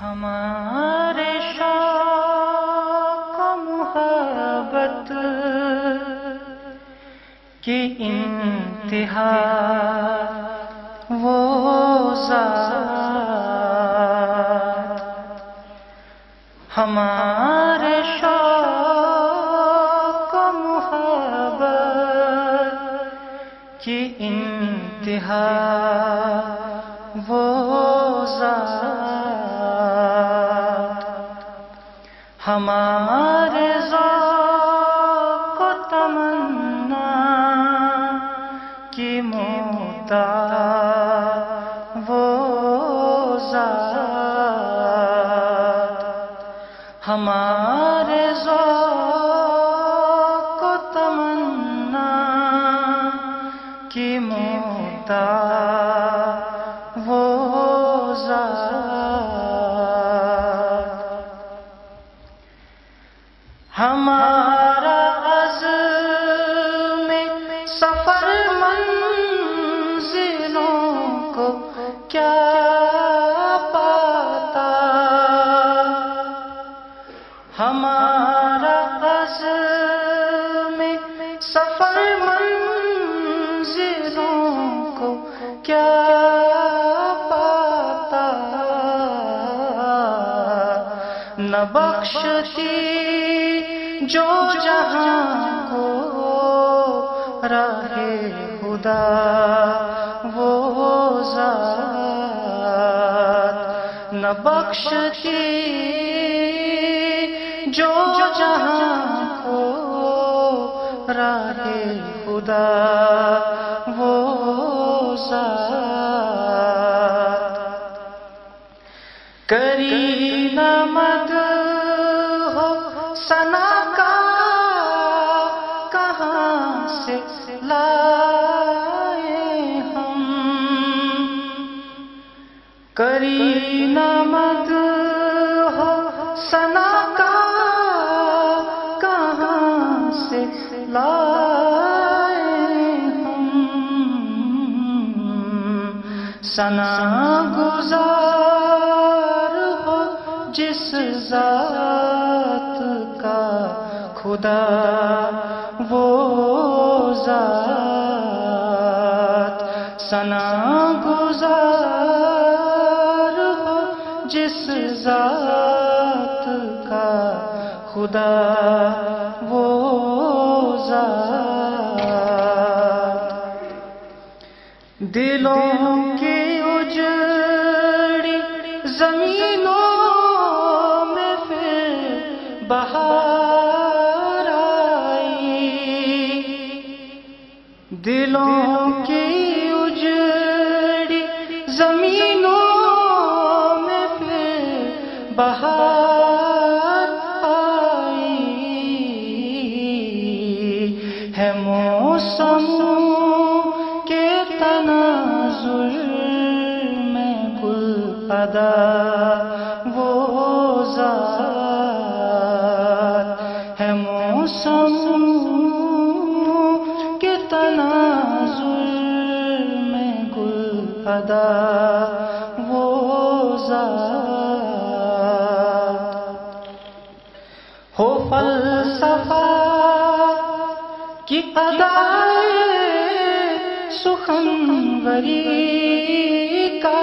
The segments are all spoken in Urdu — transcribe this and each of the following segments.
ہمارے شوق و محبت کی انتہا وہ ذات، ہمارے شوق و محبت کی انتہا وہ ذات، ہمارے ذوق و تمنا کی محتاج وہ ذات، ہمارے ذوق و تمنا کی محتاج وہ ذات، ہمارا عزم سفر منزلوں کو کیا پاتا، ہمارا عزم سفر منزلوں کو کیا پاتا، نہ بخشتی جو جہاں کو راہ خدا وہ ذات، نہ بخشتی جو جہاں کو راہ خدا وہ ذات، کرینہ مد ہو ثنا کا کہاں سے لائے ہم، کرینہ مد ہو ثنا کا کہاں سے لائے ہم، ثنا گزار ہو جس ذات کا خدا وہ ذات، ثنا گزار ہو جس ذات کا خدا وہ ذات، دلوں کی اجڑی زمینوں میں پھر بہار آئی، دلوں کی اجڑی زمینوں میں پھر بہار آئی، ہے موسم کے تناظر میں گل ادا وہ ذات، ہے موسم کے تناظر میں گل ادا وہ ذات، ہو فلسفہ کی ادائے سخنوری کا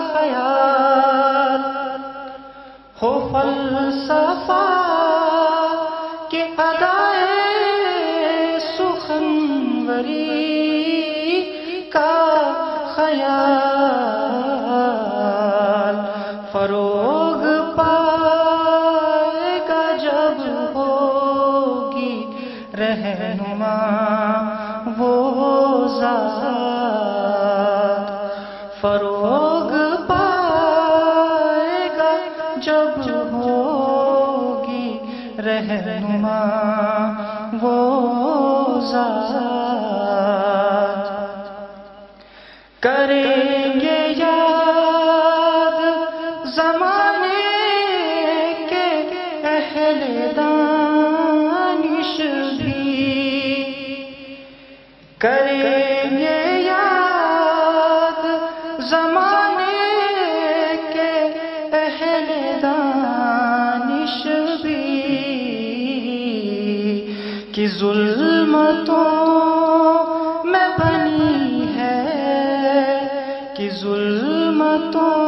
خیال، ہو فلسفہ کی ادائے سخنوری کا خیال، فروغ پائے گا جب ہوگی رہنما وہ ذات، فروغ پائے گا جب ہوگی رہنما وہ ذات، کریں گے یاد زمانے کے اہل دانش بھی، کریں گے یاد زمانے کے اہل کہ ظلمتوں میں بنی ہے، کہ ظلمتوں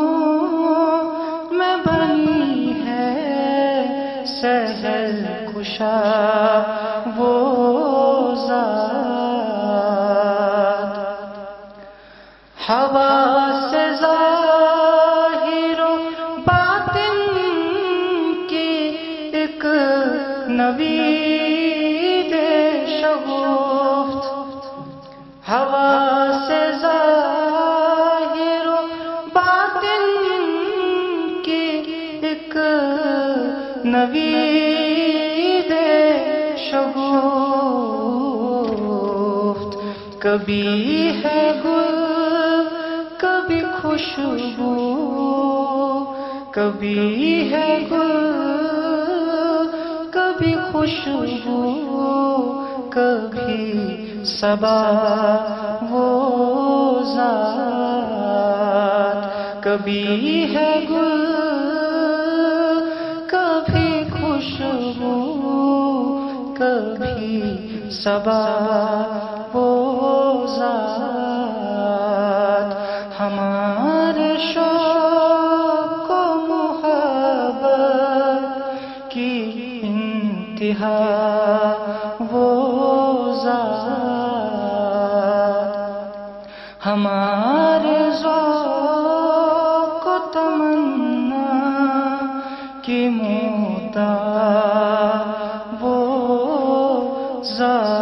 میں بنی ہے، سحر کشا وہ ذات، ہوا سے ظاہر و باطن کی ایک نوید شگفت، ہوا سے ظاہر و باطن کی ایک نوید شگفت، کبھی ہے گل کبھی خوشبو، کبھی ہے گل کبھی خوشبو، کبھی صبا وہ ذات، کبھی ہے گل کبھی خوشبو، کبھی صبا وہ ذات، ہمارے شوق و محبت کی انتہا وہ ذات، ہمارے ذوق و تمنا کی مدعا وہ ذات۔